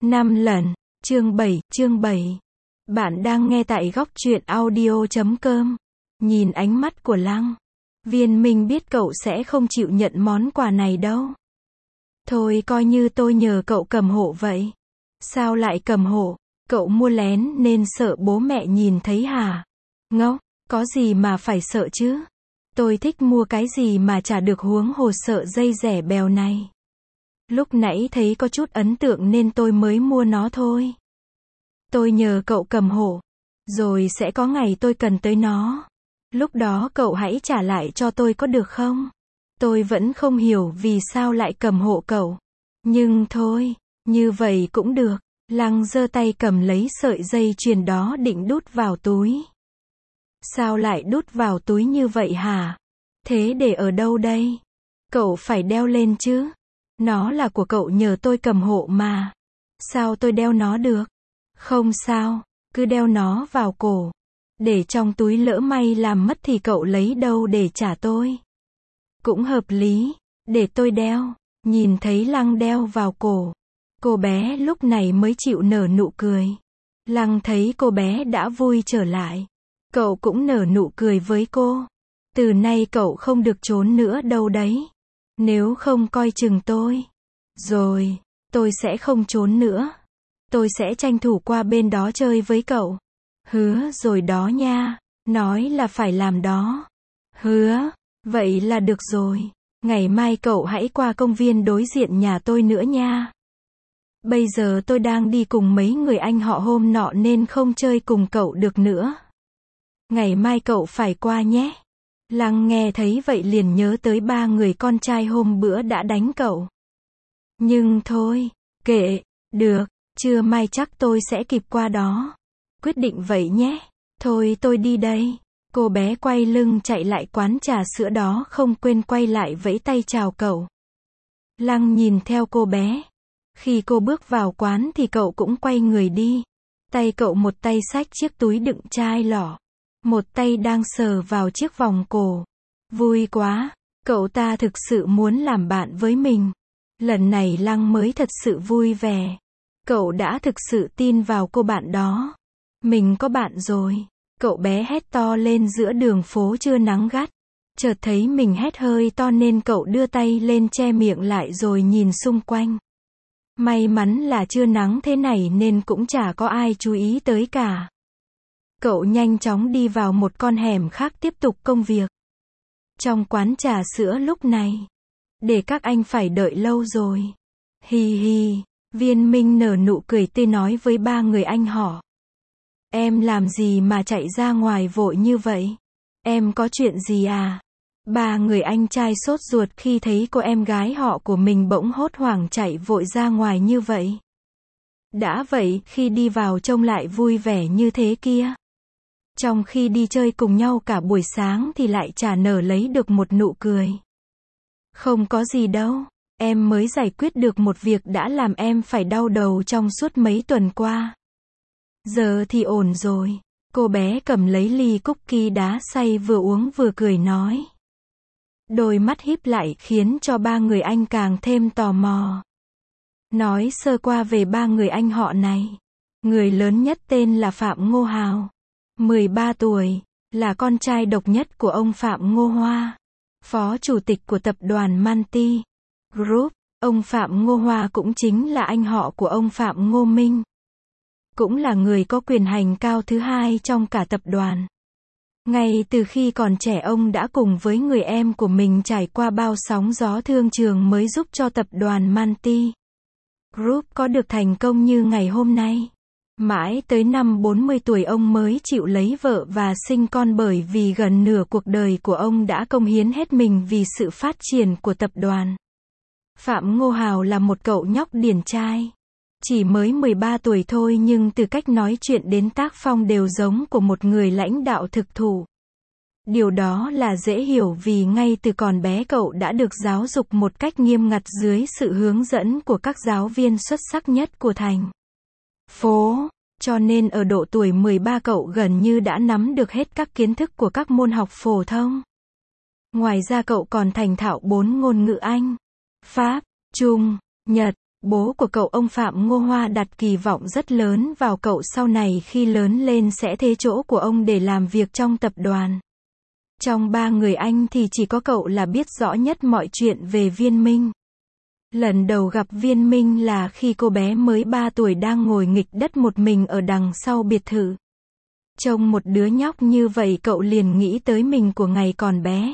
5 lần. Chương 7. Bạn đang nghe tại góc truyện audio.com. Nhìn ánh mắt của Lăng. Viên Minh biết cậu sẽ không chịu nhận món quà này đâu. Thôi coi như tôi nhờ cậu cầm hộ vậy. Sao lại cầm hộ? Cậu mua lén nên sợ bố mẹ nhìn thấy hả? Ngốc, có gì mà phải sợ chứ? Tôi thích mua cái gì mà chả được, huống hồ sợ dây rẻ bèo này. Lúc nãy thấy có chút ấn tượng nên tôi mới mua nó thôi. Tôi nhờ cậu cầm hộ. Rồi sẽ có ngày tôi cần tới nó. Lúc đó cậu hãy trả lại cho tôi có được không? Tôi vẫn không hiểu vì sao lại cầm hộ cậu. Nhưng thôi, như vậy cũng được. Lăng giơ tay cầm lấy sợi dây chuyền đó định đút vào túi. Sao lại đút vào túi như vậy hả? Thế để ở đâu đây? Cậu phải đeo lên chứ. Nó là của cậu nhờ tôi cầm hộ mà. Sao tôi đeo nó được? Không sao, cứ đeo nó vào cổ. Để trong túi lỡ may làm mất thì cậu lấy đâu để trả tôi? Cũng hợp lý, để tôi đeo. Nhìn thấy Lăng đeo vào cổ, cô bé lúc này mới chịu nở nụ cười. Lăng thấy cô bé đã vui trở lại. Cậu cũng nở nụ cười với cô. Từ nay cậu không được trốn nữa đâu đấy. Nếu không coi chừng tôi. Rồi, tôi sẽ không trốn nữa. Tôi sẽ tranh thủ qua bên đó chơi với cậu. Hứa rồi đó nha. Nói là phải làm đó. Hứa, vậy là được rồi. Ngày mai cậu hãy qua công viên đối diện nhà tôi nữa nha. Bây giờ tôi đang đi cùng mấy người anh họ hôm nọ nên không chơi cùng cậu được nữa. Ngày mai cậu phải qua nhé. Lăng nghe thấy vậy liền nhớ tới 3 người con trai hôm bữa đã đánh cậu. Nhưng thôi, kệ, được, trưa mai chắc tôi sẽ kịp qua đó. Quyết định vậy nhé. Thôi tôi đi đây. Cô bé quay lưng chạy lại quán trà sữa đó, không quên quay lại vẫy tay chào cậu. Lăng nhìn theo cô bé. Khi cô bước vào quán thì cậu cũng quay người đi. Tay cậu một tay xách chiếc túi đựng chai lọ. Một tay đang sờ vào chiếc vòng cổ. Vui quá, cậu ta thực sự muốn làm bạn với mình. Lần này Lăng mới thật sự vui vẻ. Cậu đã thực sự tin vào cô bạn đó. Mình có bạn rồi. Cậu bé hét to lên giữa đường phố trưa nắng gắt. Chợt thấy mình hét hơi to nên cậu đưa tay lên che miệng lại rồi nhìn xung quanh. May mắn là trưa nắng thế này nên cũng chả có ai chú ý tới cả. Cậu nhanh chóng đi vào một con hẻm khác tiếp tục công việc. Trong quán trà sữa lúc này, để các anh phải đợi lâu rồi. Hi hi, Viên Minh nở nụ cười tươi nói với 3 người anh họ. Em làm gì mà chạy ra ngoài vội như vậy? Em có chuyện gì à? 3 người anh trai sốt ruột khi thấy cô em gái họ của mình bỗng hốt hoảng chạy vội ra ngoài như vậy. Đã vậy, khi đi vào trông lại vui vẻ như thế kia. Trong khi đi chơi cùng nhau cả buổi sáng thì lại chả nở lấy được một nụ cười. Không có gì đâu, em mới giải quyết được một việc đã làm em phải đau đầu trong suốt mấy tuần qua. Giờ thì ổn rồi. Cô bé cầm lấy ly cookie đá xay vừa uống vừa cười nói. Đôi mắt híp lại khiến cho 3 người anh càng thêm tò mò. Nói sơ qua về 3 người anh họ này. Người lớn nhất tên là Phạm Ngô Hào. 13 tuổi, là con trai độc nhất của ông Phạm Ngô Hoa, phó chủ tịch của tập đoàn Manti Group. Ông Phạm Ngô Hoa cũng chính là anh họ của ông Phạm Ngô Minh. Cũng là người có quyền hành cao thứ hai trong cả tập đoàn. Ngay từ khi còn trẻ ông đã cùng với người em của mình trải qua bao sóng gió thương trường mới giúp cho tập đoàn Manti Group có được thành công như ngày hôm nay. Mãi tới năm 40 tuổi ông mới chịu lấy vợ và sinh con, bởi vì gần nửa cuộc đời của ông đã cống hiến hết mình vì sự phát triển của tập đoàn. Phạm Ngô Hào là một cậu nhóc điển trai. Chỉ mới 13 tuổi thôi nhưng từ cách nói chuyện đến tác phong đều giống của một người lãnh đạo thực thụ. Điều đó là dễ hiểu vì ngay từ còn bé cậu đã được giáo dục một cách nghiêm ngặt dưới sự hướng dẫn của các giáo viên xuất sắc nhất của thành phố. Cho nên ở độ tuổi 13 cậu gần như đã nắm được hết các kiến thức của các môn học phổ thông. Ngoài ra cậu còn thành thạo 4 ngôn ngữ Anh, Pháp, Trung, Nhật, Bố của cậu ông Phạm Ngô Hoa đặt kỳ vọng rất lớn vào cậu sau này khi lớn lên sẽ thế chỗ của ông để làm việc trong tập đoàn. Trong ba người anh thì chỉ có cậu là biết rõ nhất mọi chuyện về Viên Minh. Lần đầu gặp Viên Minh là khi cô bé mới 3 tuổi đang ngồi nghịch đất một mình ở đằng sau biệt thự. Trông một đứa nhóc như vậy cậu liền nghĩ tới mình của ngày còn bé.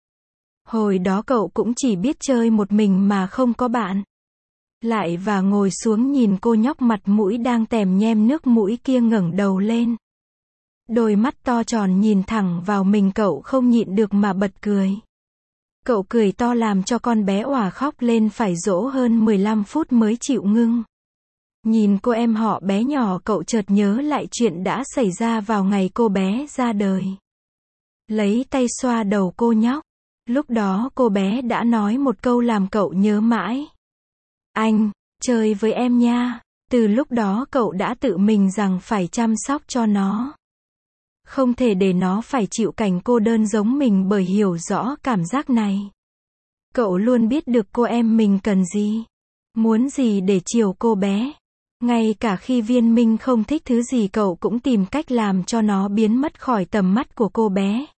Hồi đó cậu cũng chỉ biết chơi một mình mà không có bạn. Lại và ngồi xuống nhìn cô nhóc mặt mũi đang tèm nhem nước mũi kia ngẩng đầu lên. Đôi mắt to tròn nhìn thẳng vào mình cậu không nhịn được mà bật cười. Cậu cười to làm cho con bé òa khóc lên phải dỗ hơn 15 phút mới chịu ngưng. Nhìn cô em họ bé nhỏ cậu chợt nhớ lại chuyện đã xảy ra vào ngày cô bé ra đời. Lấy tay xoa đầu cô nhóc. Lúc đó cô bé đã nói một câu làm cậu nhớ mãi. Anh, chơi với em nha. Từ lúc đó cậu đã tự mình rằng phải chăm sóc cho nó. Không thể để nó phải chịu cảnh cô đơn giống mình bởi hiểu rõ cảm giác này. Cậu luôn biết được cô em mình cần gì, muốn gì để chiều cô bé. Ngay cả khi Viên Minh không thích thứ gì cậu cũng tìm cách làm cho nó biến mất khỏi tầm mắt của cô bé.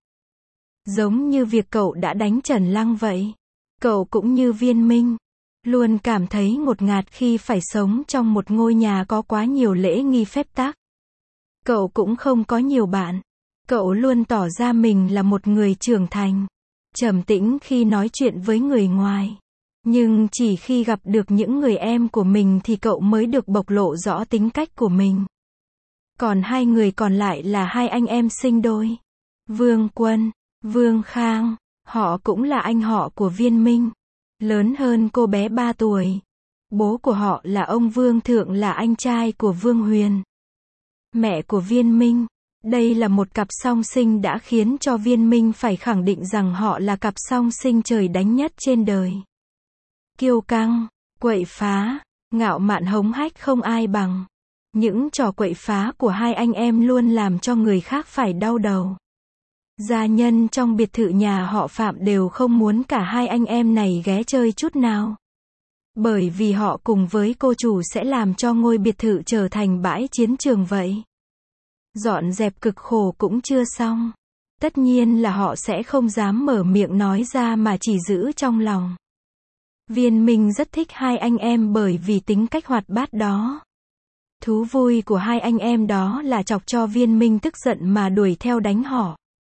Giống như việc cậu đã đánh Trần Lăng vậy. Cậu cũng như Viên Minh, luôn cảm thấy ngột ngạt khi phải sống trong một ngôi nhà có quá nhiều lễ nghi phép tắc. Cậu cũng không có nhiều bạn. Cậu luôn tỏ ra mình là một người trưởng thành, trầm tĩnh khi nói chuyện với người ngoài. Nhưng chỉ khi gặp được những người em của mình thì cậu mới được bộc lộ rõ tính cách của mình. Còn hai người còn lại là hai anh em sinh đôi. Vương Quân, Vương Khang, họ cũng là anh họ của Viên Minh. Lớn hơn cô bé 3 tuổi. Bố của họ là ông Vương Thượng là anh trai của Vương Huyền. Mẹ của Viên Minh. Đây là một cặp song sinh đã khiến cho Viên Minh phải khẳng định rằng họ là cặp song sinh trời đánh nhất trên đời. Kiêu căng, quậy phá, ngạo mạn hống hách không ai bằng. Những trò quậy phá của hai anh em luôn làm cho người khác phải đau đầu. Gia nhân trong biệt thự nhà họ Phạm đều không muốn cả hai anh em này ghé chơi chút nào. Bởi vì họ cùng với cô chủ sẽ làm cho ngôi biệt thự trở thành bãi chiến trường vậy. Dọn dẹp cực khổ cũng chưa xong. Tất nhiên là họ sẽ không dám mở miệng nói ra mà chỉ giữ trong lòng. Viên Minh rất thích hai anh em bởi vì tính cách hoạt bát đó. Thú vui của hai anh em đó là chọc cho Viên Minh tức giận mà đuổi theo đánh họ.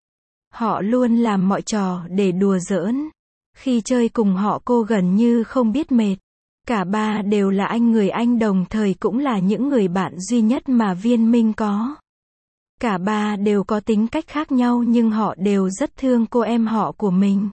Họ luôn làm mọi trò để đùa giỡn. Khi chơi cùng họ cô gần như không biết mệt. Cả ba đều là anh người Anh đồng thời cũng là những người bạn duy nhất mà Viên Minh có. Cả ba đều có tính cách khác nhau nhưng họ đều rất thương cô em họ của mình.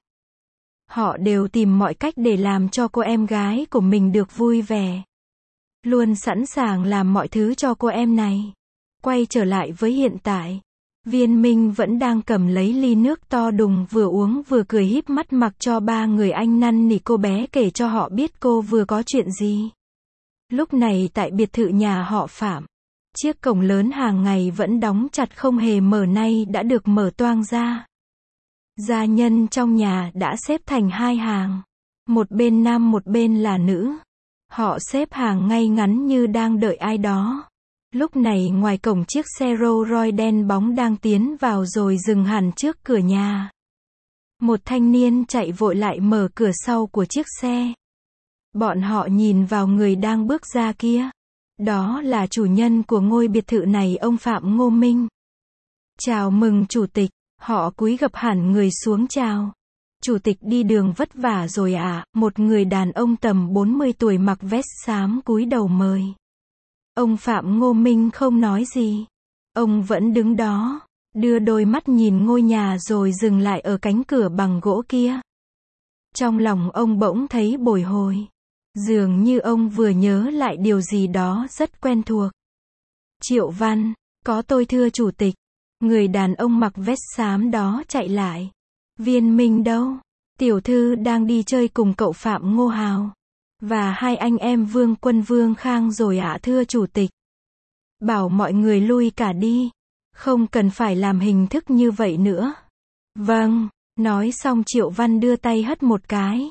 Họ đều tìm mọi cách để làm cho cô em gái của mình được vui vẻ. Luôn sẵn sàng làm mọi thứ cho cô em này. Quay trở lại với hiện tại. Viên Minh vẫn đang cầm lấy ly nước to đùng vừa uống vừa cười híp mắt mặc cho ba người anh năn nỉ cô bé kể cho họ biết cô vừa có chuyện gì. Lúc này tại biệt thự nhà họ Phạm. Chiếc cổng lớn hàng ngày vẫn đóng chặt không hề mở nay đã được mở toang ra. Gia nhân trong nhà đã xếp thành hai hàng. Một bên nam một bên là nữ. Họ xếp hàng ngay ngắn như đang đợi ai đó. Lúc này ngoài cổng chiếc xe Rolls Royce đen bóng đang tiến vào rồi dừng hẳn trước cửa nhà. Một thanh niên chạy vội lại mở cửa sau của chiếc xe. Bọn họ nhìn vào người đang bước ra kia. Đó là chủ nhân của ngôi biệt thự này ông Phạm Ngô Minh. Chào mừng chủ tịch, họ cúi gập hẳn người xuống chào. Chủ tịch đi đường vất vả rồi ạ, một người đàn ông tầm 40 tuổi mặc vest xám cúi đầu mời. Ông Phạm Ngô Minh không nói gì. Ông vẫn đứng đó, đưa đôi mắt nhìn ngôi nhà rồi dừng lại ở cánh cửa bằng gỗ kia. Trong lòng ông bỗng thấy bồi hồi. Dường như ông vừa nhớ lại điều gì đó rất quen thuộc. Triệu Văn, có tôi thưa chủ tịch. Người đàn ông mặc vest xám đó chạy lại. Viên Minh đâu? Tiểu thư đang đi chơi cùng cậu Phạm Ngô Hào. Và hai anh em Vương Quân Vương Khang rồi ạ thưa chủ tịch. Bảo mọi người lui cả đi. Không cần phải làm hình thức như vậy nữa. Vâng, nói xong Triệu Văn đưa tay hất một cái.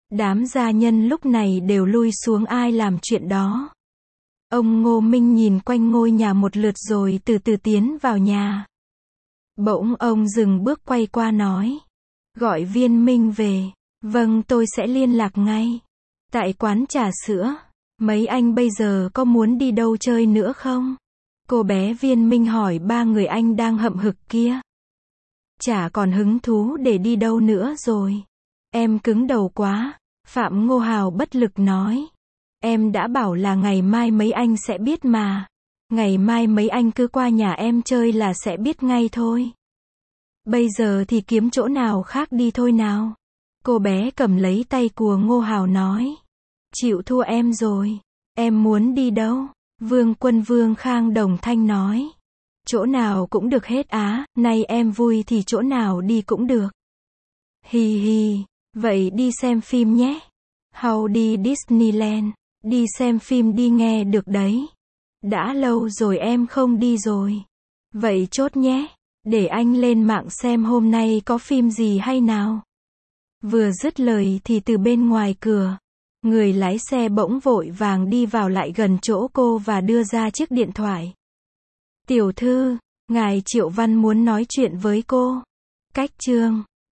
Đám gia nhân lúc này đều lui xuống ai làm chuyện đó. Ông Ngô Minh nhìn quanh ngôi nhà một lượt rồi từ từ tiến vào nhà. Bỗng ông dừng bước quay qua nói. Gọi Viên Minh về. Vâng, tôi sẽ liên lạc ngay. Tại quán trà sữa. Mấy anh bây giờ có muốn đi đâu chơi nữa không? Cô bé Viên Minh hỏi ba người anh đang hậm hực kia. Chả còn hứng thú để đi đâu nữa rồi. Em cứng đầu quá. Phạm Ngô Hào bất lực nói. Em đã bảo là ngày mai mấy anh sẽ biết mà. Ngày mai mấy anh cứ qua nhà em chơi là sẽ biết ngay thôi. Bây giờ thì kiếm chỗ nào khác đi thôi nào. Cô bé cầm lấy tay của Ngô Hào nói. Chịu thua em rồi. Em muốn đi đâu? Vương Quân Vương Khang đồng thanh nói. Chỗ nào cũng được hết á, nay em vui thì chỗ nào đi cũng được. Hi hi, vậy đi xem phim nhé. Hầu đi Disneyland, đi xem phim đi nghe được đấy. Đã lâu rồi em không đi rồi. Vậy chốt nhé, để anh lên mạng xem hôm nay có phim gì hay nào. Vừa dứt lời thì từ bên ngoài cửa, người lái xe bỗng vội vàng đi vào lại gần chỗ cô và đưa ra chiếc điện thoại. Tiểu thư, ngài Triệu Văn muốn nói chuyện với cô. Cách chương